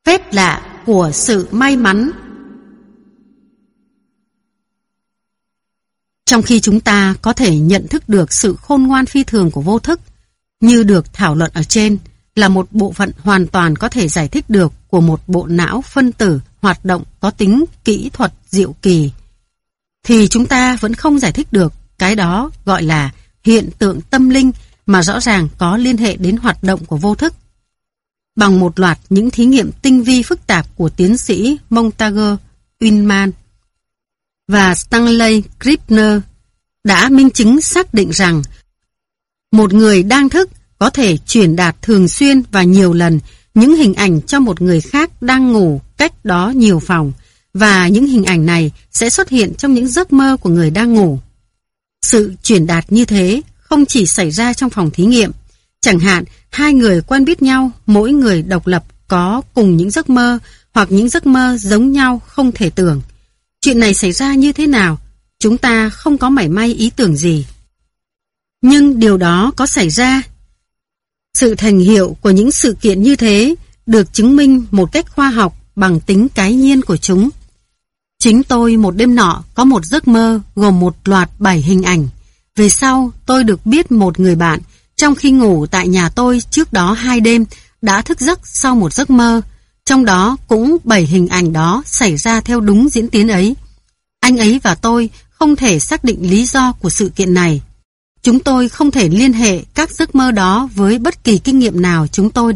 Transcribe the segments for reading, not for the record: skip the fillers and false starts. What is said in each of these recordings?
Phép lạ của sự may mắn. Trong khi chúng ta có thể nhận thức được sự khôn ngoan phi thường của vô thức, như được thảo luận ở trên, là một bộ phận hoàn toàn có thể giải thích được của một bộ não phân tử hoạt động có tính kỹ thuật diệu kỳ, thì chúng ta vẫn không giải thích được cái đó gọi là hiện tượng tâm linh mà rõ ràng có liên hệ đến hoạt động của vô thức. Bằng một loạt những thí nghiệm tinh vi phức tạp của tiến sĩ Montague Ullman và Stanley Krippner đã minh chứng xác định rằng một người đang thức có thể truyền đạt thường xuyên và nhiều lần những hình ảnh cho một người khác đang ngủ cách đó nhiều phòng, và những hình ảnh này sẽ xuất hiện trong những giấc mơ của người đang ngủ. Sự truyền đạt như thế không chỉ xảy ra trong phòng thí nghiệm. Chẳng hạn, hai người quen biết nhau, mỗi người độc lập có cùng những giấc mơ hoặc những giấc mơ giống nhau không thể tưởng. Chuyện này xảy ra như thế nào? Chúng ta không có mảy may ý tưởng gì. Nhưng điều đó có xảy ra. Sự thành hiệu của những sự kiện như thế được chứng minh một cách khoa học bằng tính cái nhiên của chúng. Chính tôi một đêm nọ có một giấc mơ gồm một loạt 7 hình ảnh. Về sau, tôi được biết một người bạn trong khi ngủ tại nhà tôi trước đó 2 đêm đã thức giấc sau một giấc mơ. Trong đó cũng 7 hình ảnh đó xảy ra theo đúng diễn tiến ấy. Anh ấy và tôi không thể xác định lý do của sự kiện này. Chúng tôi không thể liên hệ các giấc mơ đó với bất kỳ kinh nghiệm nào chúng tôi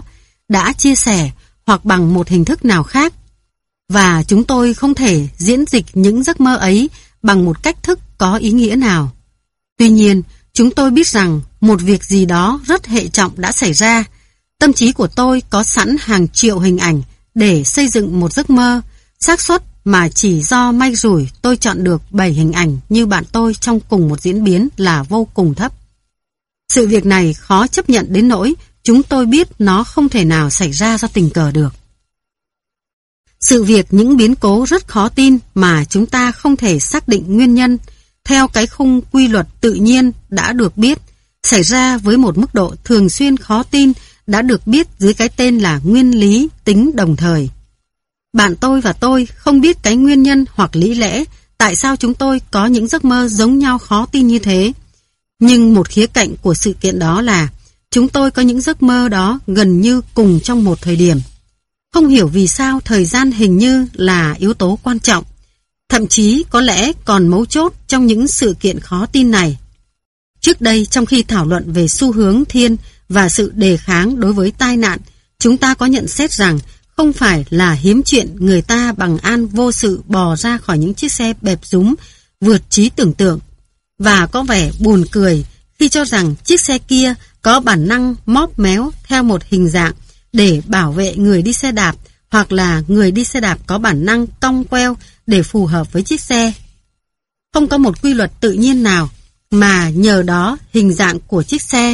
đã chia sẻ hoặc bằng một hình thức nào khác. Và chúng tôi không thể diễn dịch những giấc mơ ấy bằng một cách thức có ý nghĩa nào. Tuy nhiên, chúng tôi biết rằng một việc gì đó rất hệ trọng đã xảy ra. Tâm trí của tôi có sẵn hàng triệu hình ảnh để xây dựng một giấc mơ. Xác suất mà chỉ do may rủi tôi chọn được 7 hình ảnh như bạn tôi trong cùng một diễn biến là vô cùng thấp. Sự việc này khó chấp nhận đến nỗi chúng tôi biết nó không thể nào xảy ra do tình cờ được. Sự việc những biến cố rất khó tin mà chúng ta không thể xác định nguyên nhân theo cái khung quy luật tự nhiên đã được biết, xảy ra với một mức độ thường xuyên khó tin đã được biết dưới cái tên là nguyên lý tính đồng thời. Bạn tôi và tôi không biết cái nguyên nhân hoặc lý lẽ tại sao chúng tôi có những giấc mơ giống nhau khó tin như thế. Nhưng một khía cạnh của sự kiện đó là chúng tôi có những giấc mơ đó gần như cùng trong một thời điểm. Không hiểu vì sao thời gian hình như là yếu tố quan trọng. Thậm chí có lẽ còn mấu chốt trong những sự kiện khó tin này. Trước đây, trong khi thảo luận về xu hướng thiên và sự đề kháng đối với tai nạn, chúng ta có nhận xét rằng không phải là hiếm chuyện người ta bằng an vô sự bò ra khỏi những chiếc xe bẹp rúm vượt trí tưởng tượng, và có vẻ buồn cười khi cho rằng chiếc xe kia có bản năng móp méo theo một hình dạng để bảo vệ người đi xe đạp, hoặc là người đi xe đạp có bản năng cong queo để phù hợp với chiếc xe. Không có một quy luật tự nhiên nào mà nhờ đó hình dạng của chiếc xe,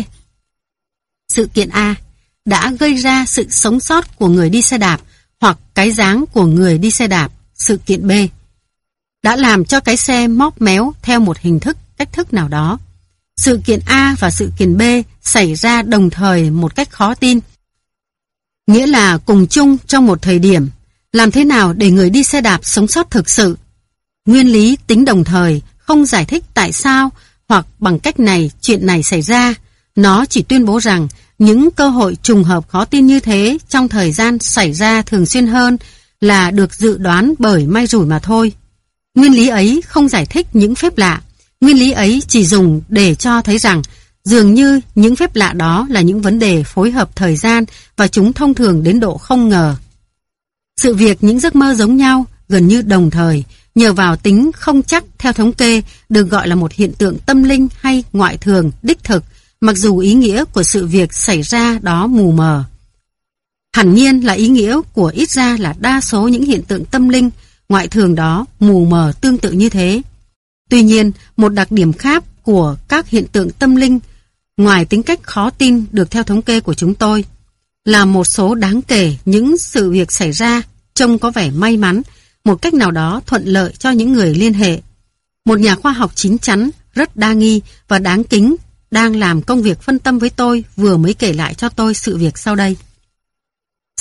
sự kiện A, đã gây ra sự sống sót của người đi xe đạp, hoặc cái dáng của người đi xe đạp, sự kiện B, đã làm cho cái xe móp méo theo một cách thức nào đó. Sự kiện A và sự kiện B xảy ra đồng thời một cách khó tin, nghĩa là cùng chung trong một thời điểm. Làm thế nào để người đi xe đạp sống sót thực sự? Nguyên lý tính đồng thời không giải thích tại sao hoặc bằng cách này chuyện này xảy ra. Nó chỉ tuyên bố rằng những cơ hội trùng hợp khó tin như thế trong thời gian xảy ra thường xuyên hơn là được dự đoán bởi may rủi mà thôi. Nguyên lý ấy không giải thích những phép lạ. Nguyên lý ấy chỉ dùng để cho thấy rằng dường như những phép lạ đó là những vấn đề phối hợp thời gian và chúng thông thường đến độ không ngờ. Sự việc những giấc mơ giống nhau gần như đồng thời nhờ vào tính không chắc theo thống kê được gọi là một hiện tượng tâm linh hay ngoại thường đích thực, mặc dù ý nghĩa của sự việc xảy ra đó mù mờ. Hẳn nhiên là ý nghĩa của ít ra là đa số những hiện tượng tâm linh ngoại thường đó mù mờ tương tự như thế. Tuy nhiên, một đặc điểm khác của các hiện tượng tâm linh, ngoài tính cách khó tin được theo thống kê của chúng tôi, là một số đáng kể những sự việc xảy ra trông có vẻ may mắn, một cách nào đó thuận lợi cho những người liên hệ. Một nhà khoa học chín chắn, rất đa nghi và đáng kính đang làm công việc phân tâm với tôi vừa mới kể lại cho tôi sự việc sau đây.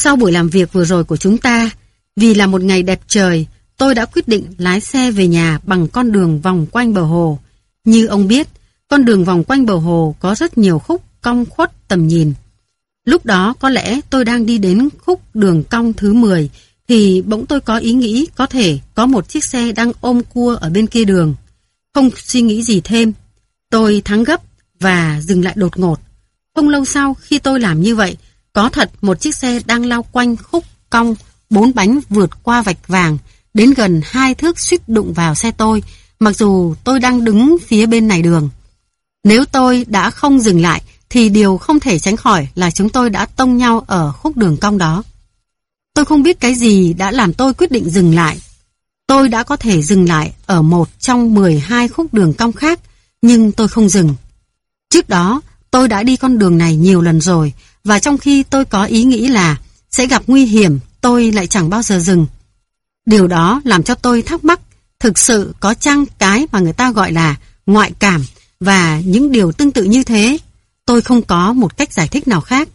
Sau buổi làm việc vừa rồi của chúng ta, vì là một ngày đẹp trời, tôi đã quyết định lái xe về nhà bằng con đường vòng quanh bờ hồ. Như ông biết, con đường vòng quanh bờ hồ có rất nhiều khúc cong khuất tầm nhìn. Lúc đó có lẽ tôi đang đi đến khúc đường cong thứ 10 thì bỗng tôi có ý nghĩ có thể có một chiếc xe đang ôm cua ở bên kia đường. Không suy nghĩ gì thêm, tôi thắng gấp và dừng lại đột ngột. Không lâu sau khi tôi làm như vậy, có thật một chiếc xe đang lao quanh khúc cong 4 bánh vượt qua vạch vàng đến gần 2 thước suýt đụng vào xe tôi, mặc dù tôi đang đứng phía bên này đường. Nếu tôi đã không dừng lại thì điều không thể tránh khỏi là chúng tôi đã tông nhau ở khúc đường cong đó. Tôi không biết cái gì đã làm tôi quyết định dừng lại. Tôi đã có thể dừng lại ở một trong 12 khúc đường cong khác, nhưng tôi không dừng. Trước đó, tôi đã đi con đường này nhiều lần rồi, và trong khi tôi có ý nghĩ là sẽ gặp nguy hiểm, tôi lại chẳng bao giờ dừng. Điều đó làm cho tôi thắc mắc, thực sự có chăng cái mà người ta gọi là ngoại cảm và những điều tương tự như thế? Tôi không có một cách giải thích nào khác.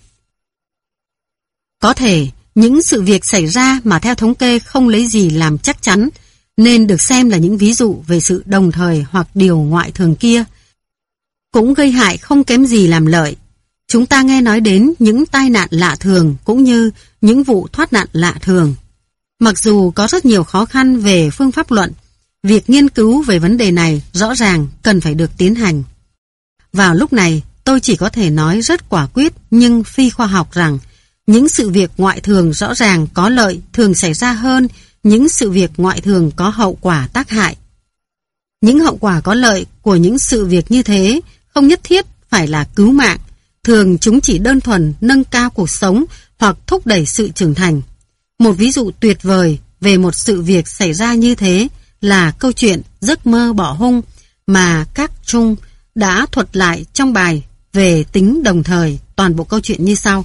Có thể những sự việc xảy ra mà theo thống kê không lấy gì làm chắc chắn, nên được xem là những ví dụ về sự đồng thời hoặc điều ngoại thường kia, cũng gây hại không kém gì làm lợi. Chúng ta nghe nói đến những tai nạn lạ thường cũng như những vụ thoát nạn lạ thường. Mặc dù có rất nhiều khó khăn về phương pháp luận, việc nghiên cứu về vấn đề này rõ ràng cần phải được tiến hành. Vào lúc này, tôi chỉ có thể nói rất quả quyết nhưng phi khoa học rằng những sự việc ngoại thường rõ ràng có lợi thường xảy ra hơn những sự việc ngoại thường có hậu quả tác hại. Những hậu quả có lợi của những sự việc như thế không nhất thiết phải là cứu mạng, thường chúng chỉ đơn thuần nâng cao cuộc sống hoặc thúc đẩy sự trưởng thành. Một ví dụ tuyệt vời về một sự việc xảy ra như thế là câu chuyện giấc mơ bọ hung mà các Trung đã thuật lại trong bài về tính đồng thời. Toàn bộ câu chuyện như sau.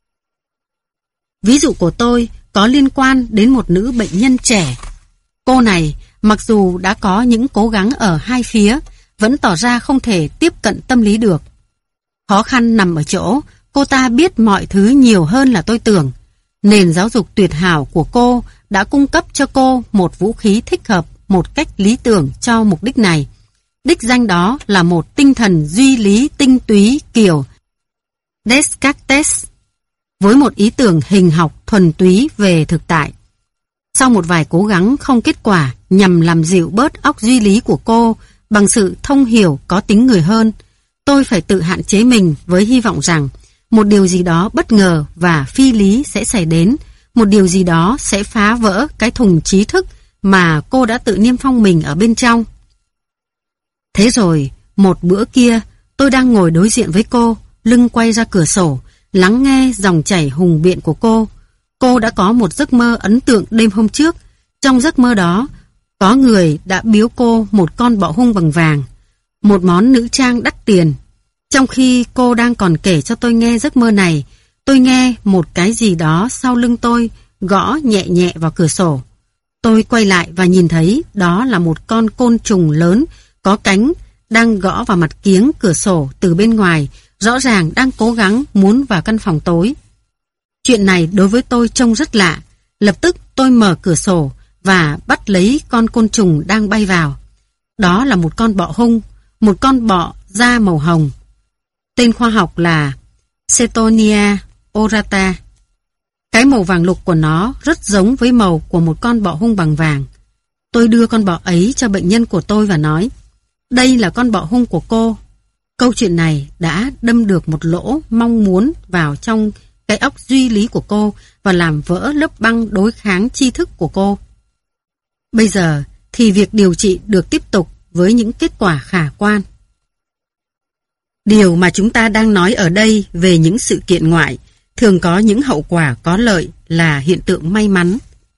Ví dụ của tôi có liên quan đến một nữ bệnh nhân trẻ. Cô này, mặc dù đã có những cố gắng ở hai phía, vẫn tỏ ra không thể tiếp cận tâm lý được. Khó khăn nằm ở chỗ, cô ta biết mọi thứ nhiều hơn là tôi tưởng. Nền giáo dục tuyệt hảo của cô đã cung cấp cho cô một vũ khí thích hợp một cách lý tưởng cho mục đích này. Đích danh đó là một tinh thần duy lý tinh túy kiểu Descartes, với một ý tưởng hình học thuần túy về thực tại. Sau một vài cố gắng không kết quả nhằm làm dịu bớt óc duy lý của cô bằng sự thông hiểu có tính người hơn, tôi phải tự hạn chế mình với hy vọng rằng một điều gì đó bất ngờ và phi lý sẽ xảy đến, một điều gì đó sẽ phá vỡ cái thùng trí thức mà cô đã tự niêm phong mình ở bên trong. Thế rồi, một bữa kia, tôi đang ngồi đối diện với cô, lưng quay ra cửa sổ, lắng nghe dòng chảy hùng biện của cô. Cô đã có một giấc mơ ấn tượng đêm hôm trước. Trong giấc mơ đó, có người đã biếu cô một con bọ hung bằng vàng, một món nữ trang đắt tiền. Trong khi cô đang còn kể cho tôi nghe giấc mơ này, tôi nghe một cái gì đó sau lưng tôi gõ nhẹ nhẹ vào cửa sổ. Tôi quay lại và nhìn thấy đó là một con côn trùng lớn có cánh đang gõ vào mặt kiếng cửa sổ từ bên ngoài, rõ ràng đang cố gắng muốn vào căn phòng tối. Chuyện này đối với tôi trông rất lạ. Lập tức tôi mở cửa sổ và bắt lấy con côn trùng đang bay vào. Đó là một con bọ hung, một con bọ da màu hồng. Tên khoa học là Cetonia orata. Cái màu vàng lục của nó rất giống với màu của một con bọ hung bằng vàng. Tôi đưa con bọ ấy cho bệnh nhân của tôi và nói, đây là con bọ hung của cô. Câu chuyện này đã đâm được một lỗ mong muốn vào trong cái óc duy lý của cô và làm vỡ lớp băng đối kháng tri thức của cô. Bây giờ thì việc điều trị được tiếp tục với những kết quả khả quan. Điều mà chúng ta đang nói ở đây về những sự kiện ngoại thường có những hậu quả có lợi là hiện tượng may mắn.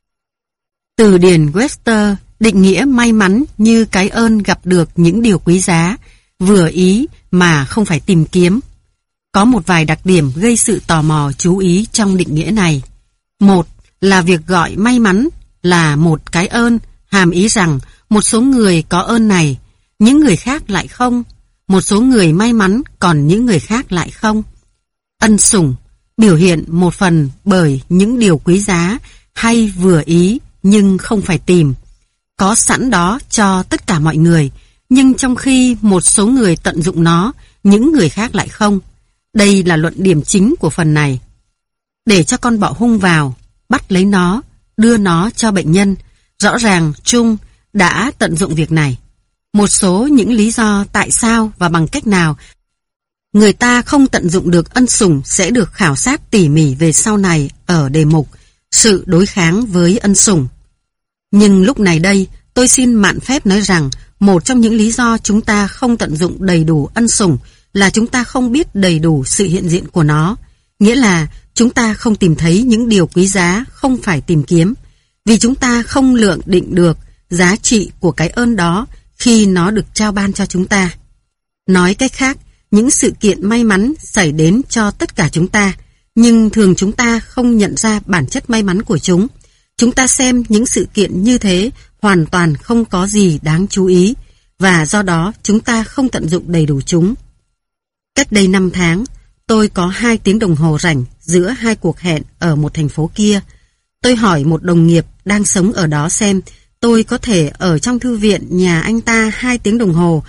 Từ điển Webster định nghĩa may mắn như cái ơn gặp được những điều quý giá, vừa ý mà không phải tìm kiếm. Có một vài đặc điểm gây sự tò mò chú ý trong định nghĩa này. Một là việc gọi may mắn là một cái ơn, hàm ý rằng một số người có ơn này, những người khác lại không. Một số người may mắn còn những người khác lại không. Ân sủng, biểu hiện một phần bởi những điều quý giá hay vừa ý nhưng không phải tìm. Có sẵn đó cho tất cả mọi người, nhưng trong khi một số người tận dụng nó, những người khác lại không. Đây là luận điểm chính của phần này. Để cho con bọ hung vào, bắt lấy nó, đưa nó cho bệnh nhân. Rõ ràng Trung đã tận dụng việc này. Một số những lý do tại sao và bằng cách nào người ta không tận dụng được ân sủng sẽ được khảo sát tỉ mỉ về sau này ở đề mục sự đối kháng với ân sủng. Nhưng lúc này đây, tôi xin mạn phép nói rằng một trong những lý do chúng ta không tận dụng đầy đủ ân sủng là chúng ta không biết đầy đủ sự hiện diện của nó. Nghĩa là chúng ta không tìm thấy những điều quý giá không phải tìm kiếm, vì chúng ta không lượng định được giá trị của cái ơn đó khi nó được trao ban cho chúng ta. Nói cách khác, những sự kiện may mắn xảy đến cho tất cả chúng ta, nhưng thường chúng ta không nhận ra bản chất may mắn của chúng. Chúng ta xem những sự kiện như thế hoàn toàn không có gì đáng chú ý, và do đó chúng ta không tận dụng đầy đủ chúng. Cách đây 5 tháng, tôi có 2 tiếng đồng hồ rảnh giữa 2 cuộc hẹn ở một thành phố kia. Tôi hỏi một đồng nghiệp đang sống ở đó xem tôi có thể ở trong thư viện nhà anh ta 2 tiếng đồng hồ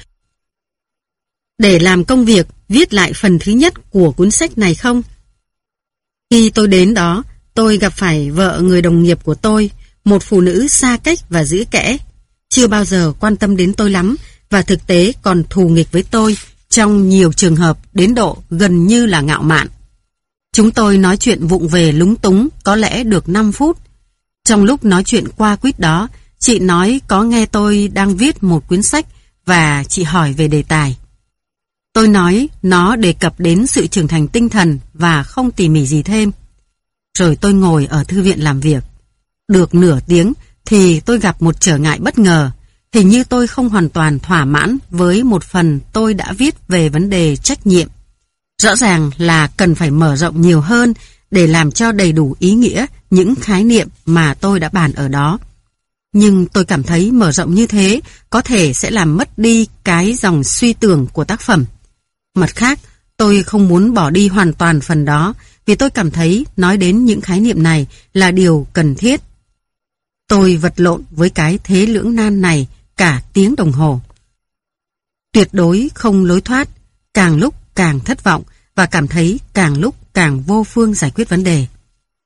để làm công việc viết lại phần thứ nhất của cuốn sách này không? Khi tôi đến đó, tôi gặp phải vợ người đồng nghiệp của tôi, một phụ nữ xa cách và giữ kẽ, chưa bao giờ quan tâm đến tôi lắm và thực tế còn thù nghịch với tôi trong nhiều trường hợp đến độ gần như là ngạo mạn. Chúng tôi nói chuyện vụng về lúng túng có lẽ được 5 phút. Trong lúc nói chuyện qua quýt đó, chị nói có nghe tôi đang viết một cuốn sách và chị hỏi về đề tài. Tôi nói nó đề cập đến sự trưởng thành tinh thần và không tỉ mỉ gì thêm. Rồi tôi ngồi ở thư viện làm việc. Được nửa tiếng thì tôi gặp một trở ngại bất ngờ. Hình như tôi không hoàn toàn thỏa mãn với một phần tôi đã viết về vấn đề trách nhiệm. Rõ ràng là cần phải mở rộng nhiều hơn để làm cho đầy đủ ý nghĩa những khái niệm mà tôi đã bàn ở đó. Nhưng tôi cảm thấy mở rộng như thế có thể sẽ làm mất đi cái dòng suy tưởng của tác phẩm. Mặt khác, tôi không muốn bỏ đi hoàn toàn phần đó vì tôi cảm thấy nói đến những khái niệm này là điều cần thiết. Tôi vật lộn với cái thế lưỡng nan này cả tiếng đồng hồ. Tuyệt đối không lối thoát, càng lúc càng thất vọng và cảm thấy càng lúc càng vô phương giải quyết vấn đề.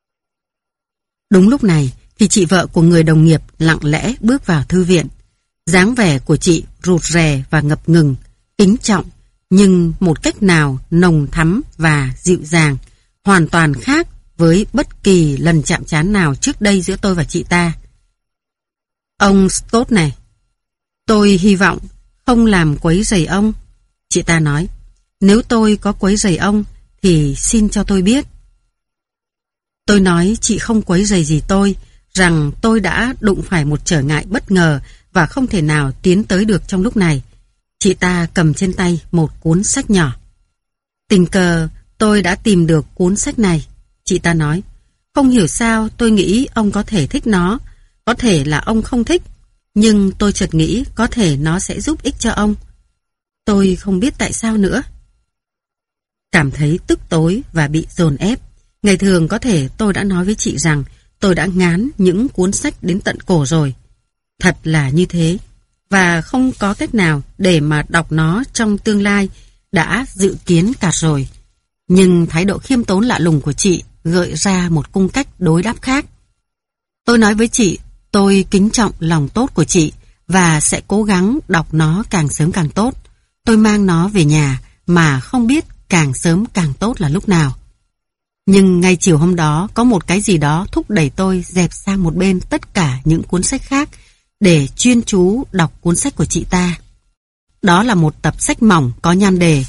Đúng lúc này thì chị vợ của người đồng nghiệp lặng lẽ bước vào thư viện. Dáng vẻ của chị rụt rè và ngập ngừng, kính trọng, nhưng một cách nào nồng thắm và dịu dàng, hoàn toàn khác với bất kỳ lần chạm trán nào trước đây giữa tôi và chị ta. Ông Stott này, tôi hy vọng không làm quấy rầy ông. Chị ta nói, nếu tôi có quấy rầy ông thì xin cho tôi biết. Tôi nói chị không quấy rầy gì tôi, rằng tôi đã đụng phải một trở ngại bất ngờ và không thể nào tiến tới được trong lúc này. Chị ta cầm trên tay một cuốn sách nhỏ. Tình cờ tôi đã tìm được cuốn sách này, chị ta nói. Không hiểu sao tôi nghĩ ông có thể thích nó, có thể là ông không thích, nhưng tôi chợt nghĩ có thể nó sẽ giúp ích cho ông. Tôi không biết tại sao nữa. Cảm thấy tức tối và bị dồn ép. Ngày thường có thể tôi đã nói với chị rằng tôi đã ngán những cuốn sách đến tận cổ rồi. Thật là như thế. Và không có cách nào để mà đọc nó trong tương lai, đã dự kiến cả rồi. Nhưng thái độ khiêm tốn lạ lùng của chị gợi ra một cung cách đối đáp khác. Tôi nói với chị, tôi kính trọng lòng tốt của chị và sẽ cố gắng đọc nó càng sớm càng tốt. Tôi mang nó về nhà mà không biết càng sớm càng tốt là lúc nào. Nhưng ngay chiều hôm đó có một cái gì đó thúc đẩy tôi dẹp sang một bên tất cả những cuốn sách khác để chuyên chú đọc cuốn sách của chị ta. Đó là một tập sách mỏng có nhan đề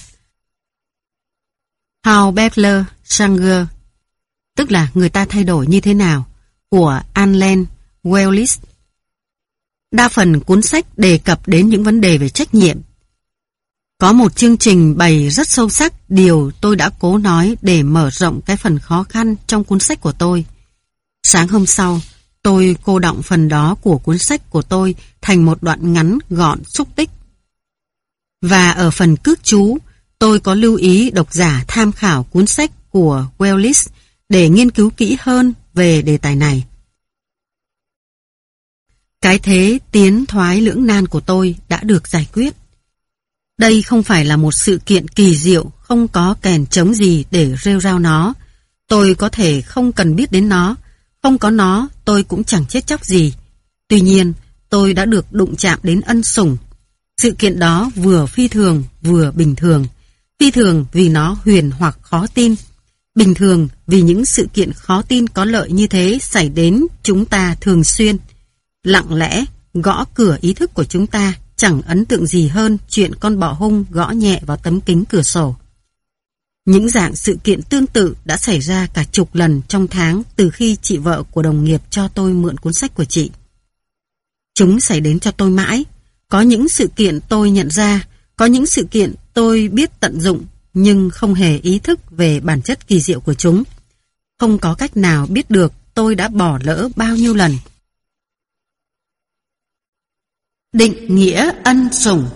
How Better Sanger, tức là người ta thay đổi như thế nào, của Anlen Wellis. Đa phần cuốn sách đề cập đến những vấn đề về trách nhiệm. Có một chương trình bày rất sâu sắc điều tôi đã cố nói để mở rộng cái phần khó khăn trong cuốn sách của tôi. Sáng hôm sau, tôi cô đọng phần đó của cuốn sách của tôi thành một đoạn ngắn gọn xúc tích. Và ở phần cước chú, tôi có lưu ý độc giả tham khảo cuốn sách của Wells để nghiên cứu kỹ hơn về đề tài này. Cái thế tiến thoái lưỡng nan của tôi đã được giải quyết. Đây không phải là một sự kiện kỳ diệu, không có kèn trống gì để rêu rao nó. Tôi có thể không cần biết đến nó, không có nó tôi cũng chẳng chết chóc gì. Tuy nhiên, tôi đã được đụng chạm đến ân sủng. Sự kiện đó vừa phi thường, vừa bình thường. Phi thường vì nó huyền hoặc khó tin. Bình thường vì những sự kiện khó tin có lợi như thế xảy đến chúng ta thường xuyên. Lặng lẽ, gõ cửa ý thức của chúng ta chẳng ấn tượng gì hơn chuyện con bọ hung gõ nhẹ vào tấm kính cửa sổ. Những dạng sự kiện tương tự đã xảy ra cả chục lần trong tháng từ khi chị vợ của đồng nghiệp cho tôi mượn cuốn sách của chị. Chúng xảy đến cho tôi mãi. Có những sự kiện tôi nhận ra, có những sự kiện tôi biết tận dụng, nhưng không hề ý thức về bản chất kỳ diệu của chúng. Không có cách nào biết được tôi đã bỏ lỡ bao nhiêu lần. Định nghĩa ân sủng.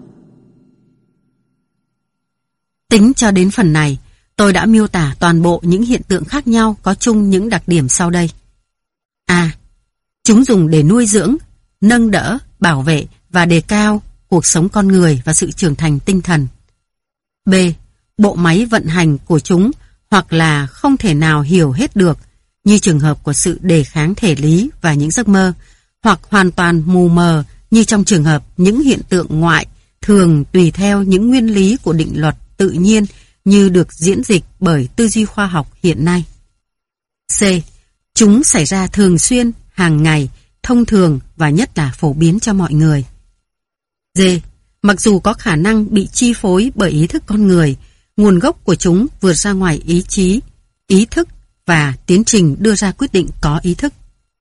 Tính cho đến phần này, tôi đã miêu tả toàn bộ những hiện tượng khác nhau có chung những đặc điểm sau đây. A. Chúng dùng để nuôi dưỡng, nâng đỡ, bảo vệ và đề cao cuộc sống con người và sự trưởng thành tinh thần. B. Bộ máy vận hành của chúng hoặc là không thể nào hiểu hết được, như trường hợp của sự đề kháng thể lý và những giấc mơ, hoặc hoàn toàn mù mờ như trong trường hợp những hiện tượng ngoại thường tùy theo những nguyên lý của định luật tự nhiên như được diễn dịch bởi tư duy khoa học hiện nay. C. Chúng xảy ra thường xuyên, hàng ngày, thông thường và nhất là phổ biến cho mọi người. D. Mặc dù có khả năng bị chi phối bởi ý thức con người, nguồn gốc của chúng vượt ra ngoài ý chí, ý thức và tiến trình đưa ra quyết định có ý thức.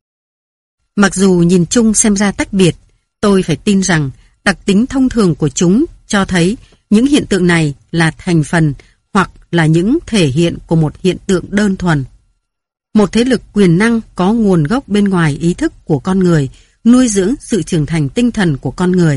Mặc dù nhìn chung xem ra tách biệt, tôi phải tin rằng đặc tính thông thường của chúng cho thấy những hiện tượng này là thành phần hoặc là những thể hiện của một hiện tượng đơn thuần. Một thế lực quyền năng có nguồn gốc bên ngoài ý thức của con người, nuôi dưỡng sự trưởng thành tinh thần của con người.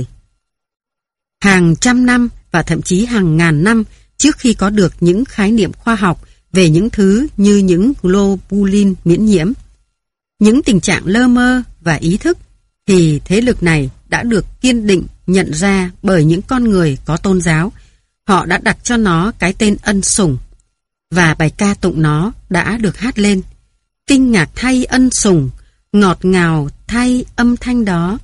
Hàng trăm năm và thậm chí hàng ngàn năm trước khi có được những khái niệm khoa học về những thứ như những globulin miễn nhiễm, những tình trạng lơ mơ và ý thức, thì thế lực này đã được kiên định nhận ra bởi những con người có tôn giáo. Họ đã đặt cho nó cái tên ân sủng, và bài ca tụng nó đã được hát lên. Kinh ngạc thay ân sủng, ngọt ngào thay âm thanh đó.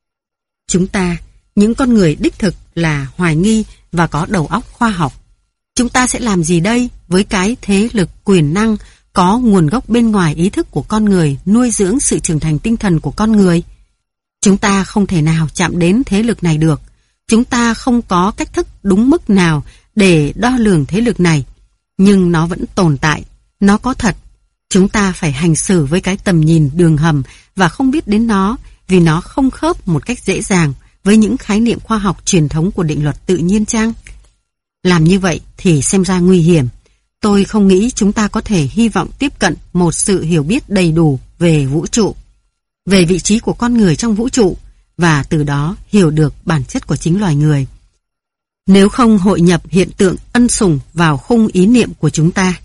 Chúng ta, những con người đích thực là hoài nghi và có đầu óc khoa học. Chúng ta sẽ làm gì đây với cái thế lực quyền năng có nguồn gốc bên ngoài ý thức của con người, nuôi dưỡng sự trưởng thành tinh thần của con người? Chúng ta không thể nào chạm đến thế lực này được. Chúng ta không có cách thức đúng mức nào để đo lường thế lực này. Nhưng nó vẫn tồn tại, nó có thật. Chúng ta phải hành xử với cái tầm nhìn đường hầm và không biết đến nó vì nó không khớp một cách dễ dàng với những khái niệm khoa học truyền thống của định luật tự nhiên chăng? Làm như vậy thì xem ra nguy hiểm. Tôi không nghĩ chúng ta có thể hy vọng tiếp cận một sự hiểu biết đầy đủ về vũ trụ, về vị trí của con người trong vũ trụ, và từ đó hiểu được bản chất của chính loài người, nếu không hội nhập hiện tượng ân sủng vào khung ý niệm của chúng ta.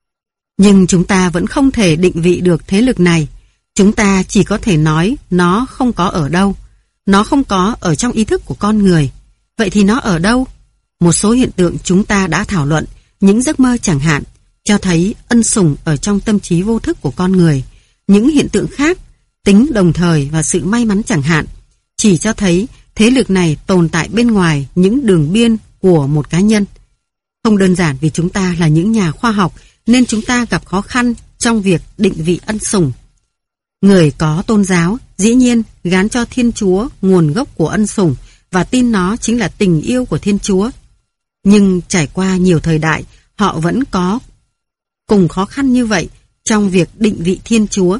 Nhưng chúng ta vẫn không thể định vị được thế lực này. Chúng ta chỉ có thể nói nó không có ở đâu. Nó không có ở trong ý thức của con người. Vậy thì nó ở đâu? Một số hiện tượng chúng ta đã thảo luận, những giấc mơ chẳng hạn, cho thấy ân sủng ở trong tâm trí vô thức của con người. Những hiện tượng khác, tính đồng thời và sự may mắn chẳng hạn, chỉ cho thấy thế lực này tồn tại bên ngoài những đường biên của một cá nhân. Không đơn giản vì chúng ta là những nhà khoa học nên chúng ta gặp khó khăn trong việc định vị ân sủng. Người có tôn giáo dĩ nhiên gán cho Thiên Chúa nguồn gốc của ân sủng và tin nó chính là tình yêu của Thiên Chúa. Nhưng trải qua nhiều thời đại, họ vẫn có cùng khó khăn như vậy trong việc định vị Thiên Chúa.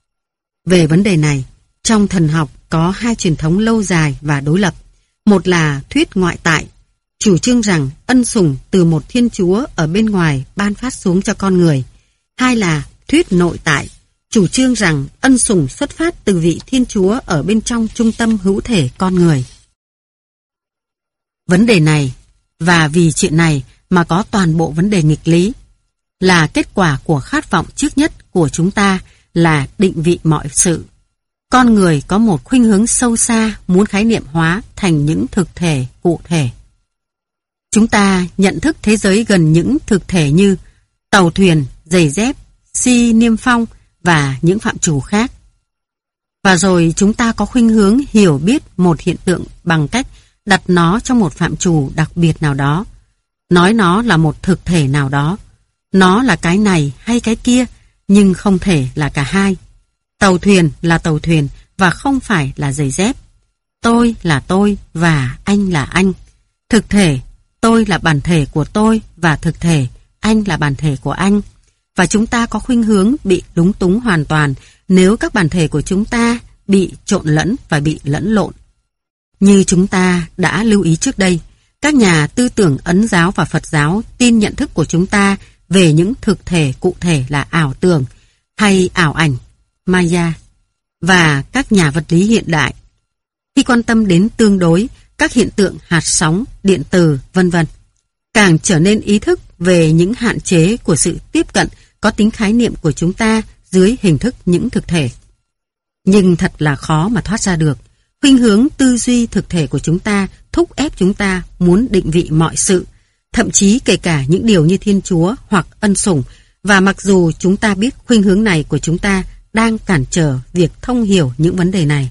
Về vấn đề này, trong thần học có hai truyền thống lâu dài và đối lập. Một là thuyết ngoại tại, chủ trương rằng ân sủng từ một Thiên Chúa ở bên ngoài ban phát xuống cho con người. Hai là thuyết nội tại, chủ trương rằng ân sủng xuất phát từ vị Thiên Chúa ở bên trong trung tâm hữu thể con người. Vấn đề này, và vì chuyện này mà có toàn bộ vấn đề nghịch lý. là kết quả của khát vọng trước nhất của chúng ta là định vị mọi sự. Con người có một khuynh hướng sâu xa muốn khái niệm hóa thành những thực thể cụ thể. Chúng ta nhận thức thế giới gần những thực thể như tàu thuyền, giày dép, si niêm phong và những phạm trù khác. Và rồi chúng ta có khuynh hướng hiểu biết một hiện tượng bằng cách đặt nó trong một phạm trù đặc biệt nào đó, nói nó là một thực thể nào đó. Nó là cái này hay cái kia, nhưng không thể là cả hai. Tàu thuyền là tàu thuyền và không phải là giày dép. Tôi là tôi và anh là anh. Thực thể, tôi là bản thể của tôi và thực thể, anh là bản thể của anh. Và chúng ta có khuynh hướng bị lúng túng hoàn toàn nếu các bản thể của chúng ta bị trộn lẫn và bị lẫn lộn. Như chúng ta đã lưu ý trước đây, các nhà tư tưởng Ấn giáo và Phật giáo tin nhận thức của chúng ta về những thực thể cụ thể là ảo tưởng hay ảo ảnh, Maya, và các nhà vật lý hiện đại. Khi quan tâm đến tương đối, các hiện tượng hạt sóng, điện từ, vân vân, càng trở nên ý thức về những hạn chế của sự tiếp cận có tính khái niệm của chúng ta dưới hình thức những thực thể. Nhưng thật là khó mà thoát ra được. Khuynh hướng tư duy thực thể của chúng ta thúc ép chúng ta muốn định vị mọi sự, thậm chí kể cả những điều như Thiên Chúa hoặc ân sủng, và mặc dù chúng ta biết khuynh hướng này của chúng ta đang cản trở việc thông hiểu những vấn đề này.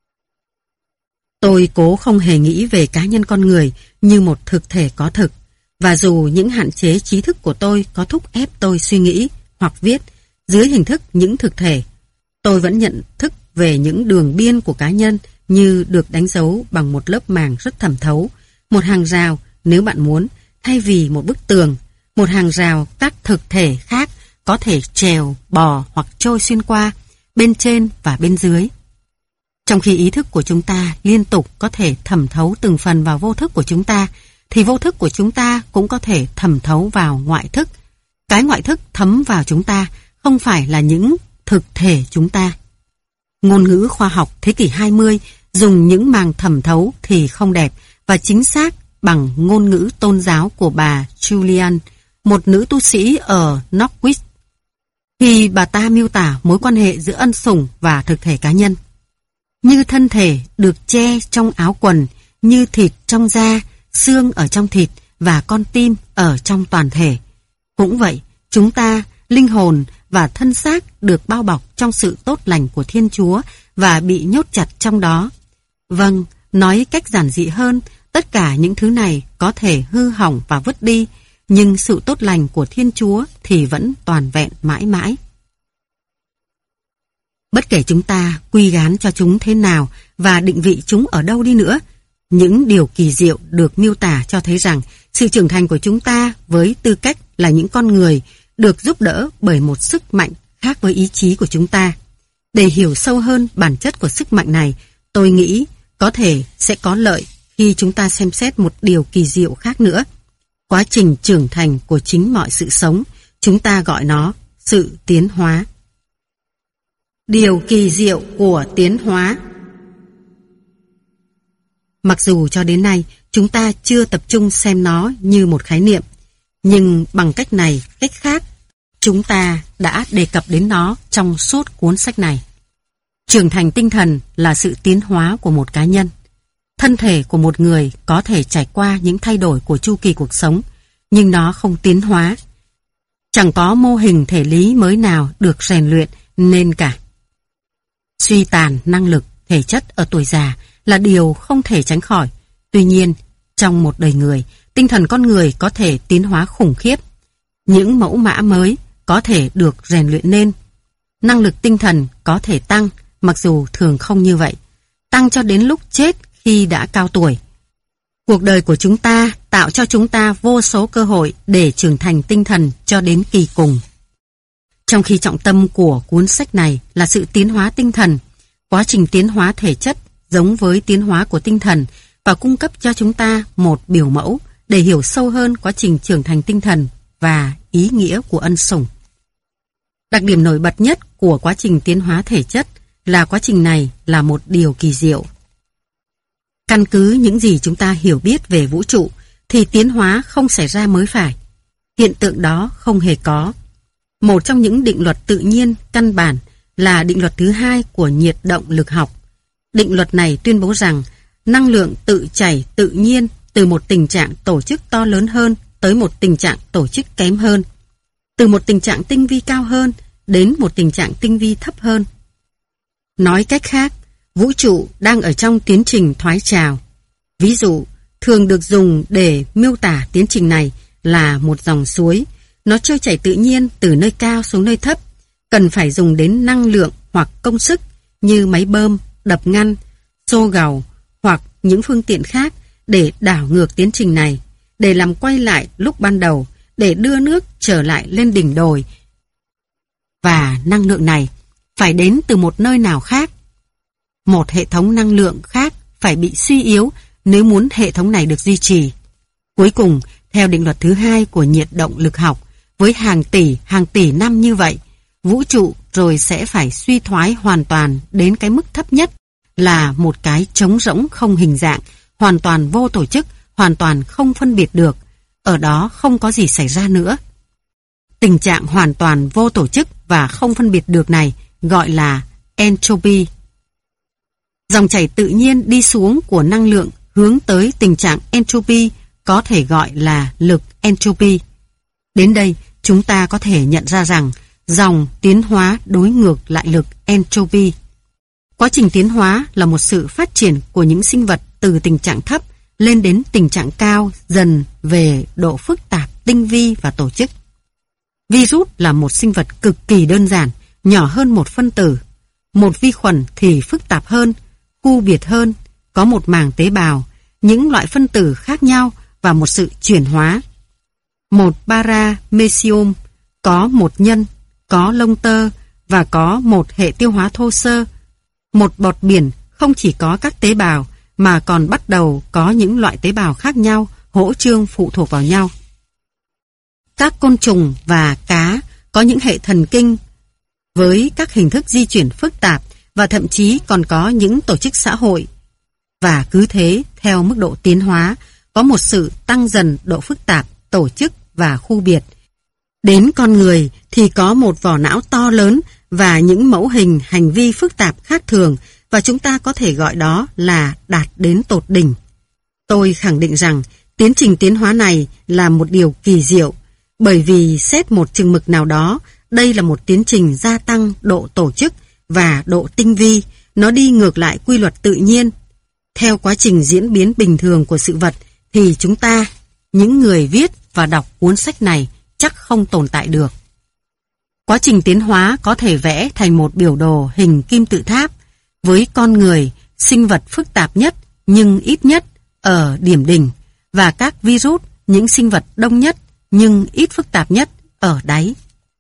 Tôi cố không hề nghĩ về cá nhân con người như một thực thể có thực, và dù những hạn chế trí thức của tôi có thúc ép tôi suy nghĩ hoặc viết dưới hình thức những thực thể, tôi vẫn nhận thức về những đường biên của cá nhân như được đánh dấu bằng một lớp màng rất thẩm thấu, một hàng rào nếu bạn muốn, thay vì một bức tường, một hàng rào các thực thể khác có thể trèo, bò hoặc trôi xuyên qua, bên trên và bên dưới. Trong khi ý thức của chúng ta liên tục có thể thẩm thấu từng phần vào vô thức của chúng ta, thì vô thức của chúng ta cũng có thể thẩm thấu vào ngoại thức. Cái ngoại thức thấm vào chúng ta không phải là những thực thể chúng ta. Ngôn ngữ khoa học thế kỷ 20 dùng những màng thẩm thấu thì không đẹp và chính xác bằng ngôn ngữ tôn giáo của bà Julian, một nữ tu sĩ ở Norwich, khi bà ta miêu tả mối quan hệ giữa ân sủng và thực thể cá nhân. Như thân thể được che trong áo quần, như thịt trong da, xương ở trong thịt và con tim ở trong toàn thể. Cũng vậy, chúng ta, linh hồn và thân xác được bao bọc trong sự tốt lành của Thiên Chúa và bị nhốt chặt trong đó. Vâng, nói cách giản dị hơn, tất cả những thứ này có thể hư hỏng và vứt đi, nhưng sự tốt lành của Thiên Chúa thì vẫn toàn vẹn mãi mãi. Bất kể chúng ta quy gán cho chúng thế nào và định vị chúng ở đâu đi nữa, những điều kỳ diệu được miêu tả cho thấy rằng sự trưởng thành của chúng ta với tư cách là những con người được giúp đỡ bởi một sức mạnh khác với ý chí của chúng ta. Để hiểu sâu hơn bản chất của sức mạnh này, tôi nghĩ có thể sẽ có lợi khi chúng ta xem xét một điều kỳ diệu khác nữa. Quá trình trưởng thành của chính mọi sự sống, chúng ta gọi nó sự tiến hóa. Điều kỳ diệu của tiến hóa. Mặc dù cho đến nay chúng ta chưa tập trung xem nó như một khái niệm, nhưng bằng cách này, cách khác, chúng ta đã đề cập đến nó trong suốt cuốn sách này. Trưởng thành tinh thần là sự tiến hóa của một cá nhân. Thân thể của một người có thể trải qua những thay đổi của chu kỳ cuộc sống, nhưng nó không tiến hóa. Chẳng có mô hình thể lý mới nào được rèn luyện nên cả. Suy tàn năng lực, thể chất ở tuổi già là điều không thể tránh khỏi. Tuy nhiên, trong một đời người, tinh thần con người có thể tiến hóa khủng khiếp. Những mẫu mã mới có thể được rèn luyện nên. Năng lực tinh thần có thể tăng, mặc dù thường không như vậy. Tăng cho đến lúc chết khi đã cao tuổi. Cuộc đời của chúng ta tạo cho chúng ta vô số cơ hội để trưởng thành tinh thần cho đến kỳ cùng. Trong khi trọng tâm của cuốn sách này là sự tiến hóa tinh thần, quá trình tiến hóa thể chất giống với tiến hóa của tinh thần và cung cấp cho chúng ta một biểu mẫu để hiểu sâu hơn quá trình trưởng thành tinh thần và ý nghĩa của ân sủng. Đặc điểm nổi bật nhất của quá trình tiến hóa thể chất là quá trình này là một điều kỳ diệu. Căn cứ những gì chúng ta hiểu biết về vũ trụ thì tiến hóa không xảy ra mới phải. Hiện tượng đó không hề có. Một trong những định luật tự nhiên căn bản là định luật thứ hai của nhiệt động lực học. Định luật này tuyên bố rằng năng lượng tự chảy tự nhiên từ một tình trạng tổ chức to lớn hơn tới một tình trạng tổ chức kém hơn, từ một tình trạng tinh vi cao hơn đến một tình trạng tinh vi thấp hơn. Nói cách khác, vũ trụ đang ở trong tiến trình thoái trào. Ví dụ, thường được dùng để miêu tả tiến trình này là một dòng suối. Nó trôi chảy tự nhiên từ nơi cao xuống nơi thấp, cần phải dùng đến năng lượng hoặc công sức như máy bơm, đập ngăn, xô gầu hoặc những phương tiện khác để đảo ngược tiến trình này, để làm quay lại lúc ban đầu, để đưa nước trở lại lên đỉnh đồi. Và năng lượng này phải đến từ một nơi nào khác. Một hệ thống năng lượng khác phải bị suy yếu nếu muốn hệ thống này được duy trì. Cuối cùng, theo định luật thứ hai của nhiệt động lực học, với hàng tỷ năm như vậy, vũ trụ rồi sẽ phải suy thoái hoàn toàn đến cái mức thấp nhất là một cái trống rỗng không hình dạng, hoàn toàn vô tổ chức, hoàn toàn không phân biệt được. Ở đó không có gì xảy ra nữa. Tình trạng hoàn toàn vô tổ chức và không phân biệt được này gọi là entropy. Dòng chảy tự nhiên đi xuống của năng lượng hướng tới tình trạng entropy có thể gọi là lực entropy. Đến đây, chúng ta có thể nhận ra rằng dòng tiến hóa đối ngược lại lực entropy. Quá trình tiến hóa là một sự phát triển của những sinh vật từ tình trạng thấp lên đến tình trạng cao dần về độ phức tạp, tinh vi và tổ chức. Virus là một sinh vật cực kỳ đơn giản, nhỏ hơn một phân tử. Một vi khuẩn thì phức tạp hơn, khu biệt hơn, có một màng tế bào, những loại phân tử khác nhau và một sự chuyển hóa. Một paramecium có một nhân, có lông tơ và có một hệ tiêu hóa thô sơ. Một bọt biển không chỉ có các tế bào mà còn bắt đầu có những loại tế bào khác nhau, hỗ trương phụ thuộc vào nhau. Các côn trùng và cá có những hệ thần kinh với các hình thức di chuyển phức tạp và thậm chí còn có những tổ chức xã hội. Và cứ thế, theo mức độ tiến hóa, có một sự tăng dần độ phức tạp, tổ chức và khu biệt. Đến con người thì có một vỏ não to lớn và những mẫu hình hành vi phức tạp khác thường, và chúng ta có thể gọi đó là đạt đến tột đỉnh. Tôi khẳng định rằng tiến trình tiến hóa này là một điều kỳ diệu, bởi vì xét một chừng mực nào đó, đây là một tiến trình gia tăng độ tổ chức và độ tinh vi, nó đi ngược lại quy luật tự nhiên. Theo quá trình diễn biến bình thường của sự vật thì chúng ta, những người viết và đọc cuốn sách này, chắc không tồn tại được. Quá trình tiến hóa có thể vẽ thành một biểu đồ hình kim tự tháp, với con người, sinh vật phức tạp nhất nhưng ít nhất ở điểm đỉnh, và các virus, những sinh vật đông nhất nhưng ít phức tạp nhất ở đáy.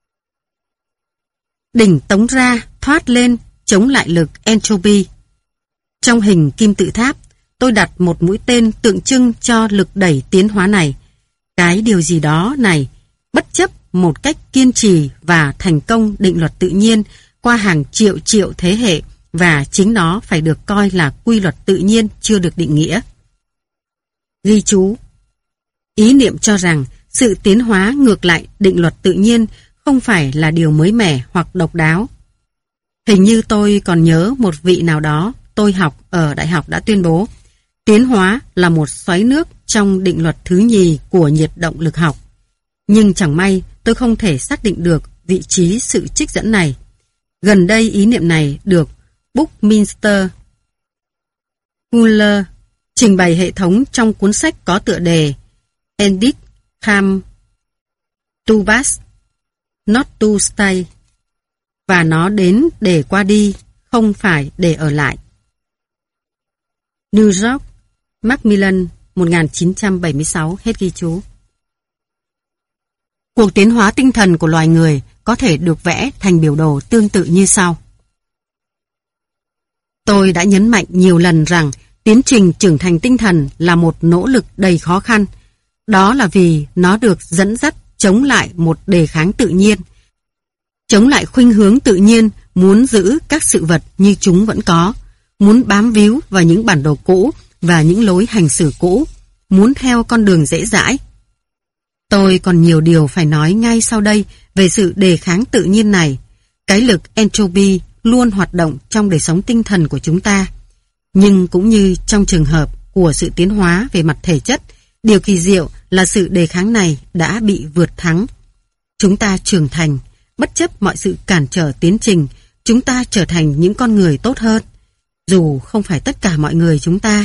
Đỉnh tống ra, thoát lên, chống lại lực entropy. Trong hình kim tự tháp, tôi đặt một mũi tên tượng trưng cho lực đẩy tiến hóa này. Cái điều gì đó này, bất chấp một cách kiên trì và thành công định luật tự nhiên qua hàng triệu thế hệ, và chính nó phải được coi là quy luật tự nhiên chưa được định nghĩa. Ghi chú: ý niệm cho rằng sự tiến hóa ngược lại định luật tự nhiên không phải là điều mới mẻ hoặc độc đáo. Hình như tôi còn nhớ một vị nào đó tôi học ở đại học đã tuyên bố tiến hóa là một xoáy nước trong định luật thứ nhì của nhiệt động lực học. Nhưng chẳng may tôi không thể xác định được vị trí sự trích dẫn này. Gần đây ý niệm này được Buckminster Fuller trình bày hệ thống trong cuốn sách có tựa đề Ended Come to Pass, Not to Stay, và nó đến để qua đi, không phải để ở lại. New York, Macmillan, 1976, hết ghi chú. Cuộc tiến hóa tinh thần của loài người có thể được vẽ thành biểu đồ tương tự như sau. Tôi đã nhấn mạnh nhiều lần rằng tiến trình trưởng thành tinh thần là một nỗ lực đầy khó khăn. Đó là vì nó được dẫn dắt chống lại một đề kháng tự nhiên, chống lại khuynh hướng tự nhiên muốn giữ các sự vật như chúng vẫn có, muốn bám víu vào những bản đồ cũ và những lối hành xử cũ, muốn theo con đường dễ dãi. Tôi còn nhiều điều phải nói ngay sau đây về sự đề kháng tự nhiên này. Cái lực entropy luôn hoạt động trong đời sống tinh thần của chúng ta. Nhưng cũng như trong trường hợp của sự tiến hóa về mặt thể chất, điều kỳ diệu là sự đề kháng này đã bị vượt thắng. Chúng ta trưởng thành, bất chấp mọi sự cản trở tiến trình, chúng ta trở thành những con người tốt hơn. Dù không phải tất cả mọi người chúng ta.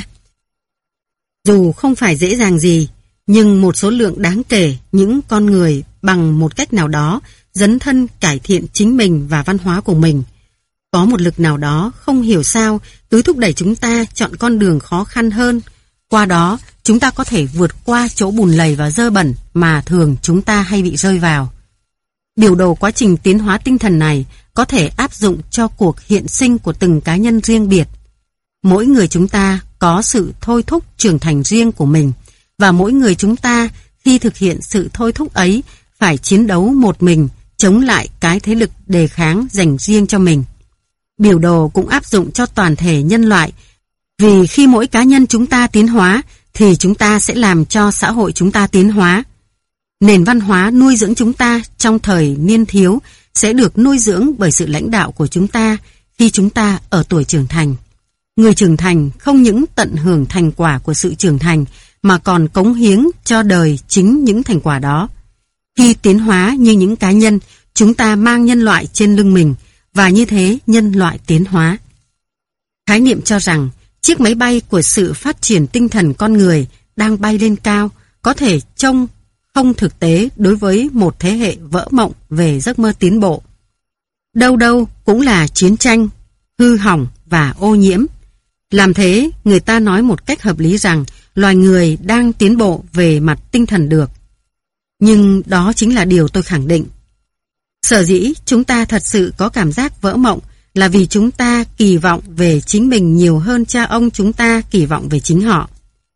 Dù không phải dễ dàng gì, nhưng một số lượng đáng kể những con người bằng một cách nào đó dấn thân cải thiện chính mình và văn hóa của mình. Có một lực nào đó không hiểu sao cứ thúc đẩy chúng ta chọn con đường khó khăn hơn. Qua đó, chúng ta có thể vượt qua chỗ bùn lầy và dơ bẩn mà thường chúng ta hay bị rơi vào. Biểu đồ quá trình tiến hóa tinh thần này có thể áp dụng cho cuộc hiện sinh của từng cá nhân riêng biệt. Mỗi người chúng ta có sự thôi thúc trưởng thành riêng của mình, và mỗi người chúng ta khi thực hiện sự thôi thúc ấy phải chiến đấu một mình chống lại cái thế lực đề kháng dành riêng cho mình. Biểu đồ cũng áp dụng cho toàn thể nhân loại, vì khi mỗi cá nhân chúng ta tiến hóa thì chúng ta sẽ làm cho xã hội chúng ta tiến hóa. Nền văn hóa nuôi dưỡng chúng ta trong thời niên thiếu sẽ được nuôi dưỡng bởi sự lãnh đạo của chúng ta khi chúng ta ở tuổi trưởng thành. Người trưởng thành không những tận hưởng thành quả của sự trưởng thành mà còn cống hiến cho đời chính những thành quả đó. Khi tiến hóa như những cá nhân, chúng ta mang nhân loại trên lưng mình, và như thế nhân loại tiến hóa. Khái niệm cho rằng chiếc máy bay của sự phát triển tinh thần con người đang bay lên cao có thể trông không thực tế đối với một thế hệ vỡ mộng về giấc mơ tiến bộ. Đâu đâu cũng là chiến tranh, hư hỏng và ô nhiễm. Làm thế, người ta nói một cách hợp lý rằng loài người đang tiến bộ về mặt tinh thần được. Nhưng đó chính là điều tôi khẳng định. Sở dĩ chúng ta thật sự có cảm giác vỡ mộng là vì chúng ta kỳ vọng về chính mình nhiều hơn cha ông chúng ta kỳ vọng về chính họ.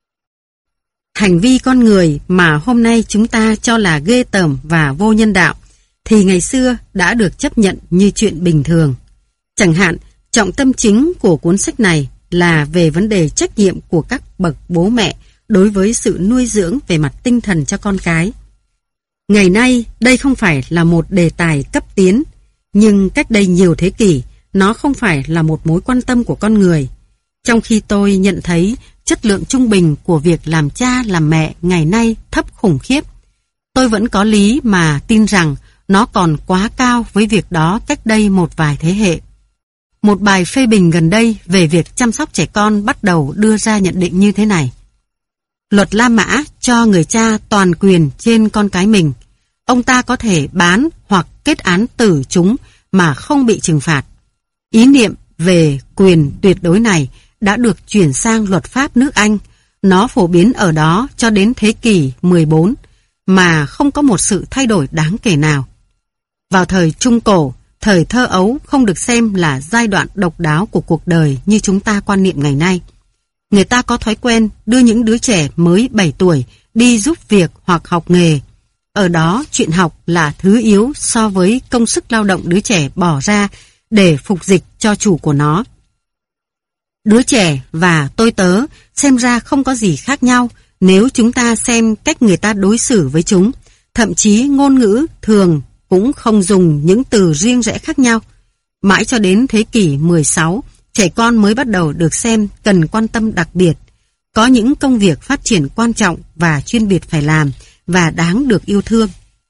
Hành vi con người mà hôm nay chúng ta cho là ghê tởm và vô nhân đạo thì ngày xưa đã được chấp nhận như chuyện bình thường. Chẳng hạn, trọng tâm chính của cuốn sách này là về vấn đề trách nhiệm của các bậc bố mẹ đối với sự nuôi dưỡng về mặt tinh thần cho con cái. Ngày nay, đây không phải là một đề tài cấp tiến, nhưng cách đây nhiều thế kỷ, nó không phải là một mối quan tâm của con người. Trong khi tôi nhận thấy chất lượng trung bình của việc làm cha làm mẹ ngày nay thấp khủng khiếp, tôi vẫn có lý mà tin rằng nó còn quá cao với việc đó cách đây một vài thế hệ. Một bài phê bình gần đây về việc chăm sóc trẻ con bắt đầu đưa ra nhận định như thế này. Luật La Mã cho người cha toàn quyền trên con cái mình. Ông ta có thể bán hoặc kết án tử chúng mà không bị trừng phạt. Ý niệm về quyền tuyệt đối này đã được chuyển sang luật pháp nước Anh. Nó phổ biến ở đó cho đến thế kỷ 14 mà không có một sự thay đổi đáng kể nào. Vào thời Trung Cổ, thời thơ ấu không được xem là giai đoạn độc đáo của cuộc đời như chúng ta quan niệm ngày nay. Người ta có thói quen đưa những đứa trẻ mới 7 tuổi đi giúp việc hoặc học nghề. Ở đó chuyện học là thứ yếu so với công sức lao động đứa trẻ bỏ ra để phục dịch cho chủ của nó. Đứa trẻ và tôi tớ xem ra không có gì khác nhau nếu chúng ta xem cách người ta đối xử với chúng. Thậm chí ngôn ngữ thường cũng không dùng những từ riêng rẽ khác nhau. Mãi cho đến thế kỷ 16, trẻ con mới bắt đầu được xem cần quan tâm đặc biệt. Có những công việc phát triển quan trọng và chuyên biệt phải làm và đáng được yêu thương.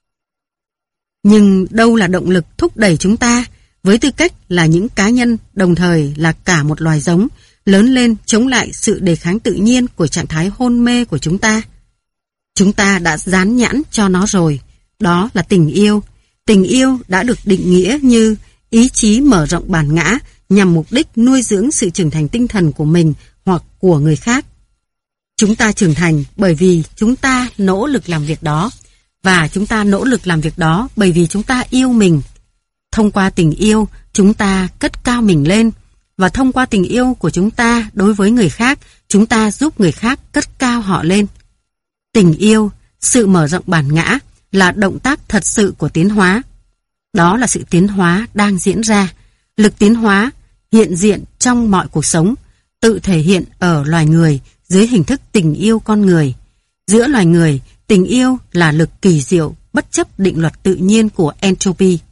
Nhưng đâu là động lực thúc đẩy chúng ta, với tư cách là những cá nhân đồng thời là cả một loài giống, lớn lên chống lại sự đề kháng tự nhiên của trạng thái hôn mê của chúng ta? Chúng ta đã dán nhãn cho nó rồi. Đó là tình yêu. Tình yêu đã được định nghĩa như ý chí mở rộng bản ngã nhằm mục đích nuôi dưỡng sự trưởng thành tinh thần của mình hoặc của người khác. Chúng ta trưởng thành bởi vì chúng ta nỗ lực làm việc đó, và chúng ta nỗ lực làm việc đó bởi vì chúng ta yêu mình. Thông qua tình yêu, chúng ta cất cao mình lên, và thông qua tình yêu của chúng ta đối với người khác, chúng ta giúp người khác cất cao họ lên. Tình yêu, sự mở rộng bản ngã là động tác thật sự của tiến hóa. Đó là sự tiến hóa đang diễn ra. Lực tiến hóa hiện diện trong mọi cuộc sống, tự thể hiện ở loài người dưới hình thức tình yêu con người. Giữa loài người, Tình yêu là lực kỳ diệu, bất chấp định luật tự nhiên của entropy.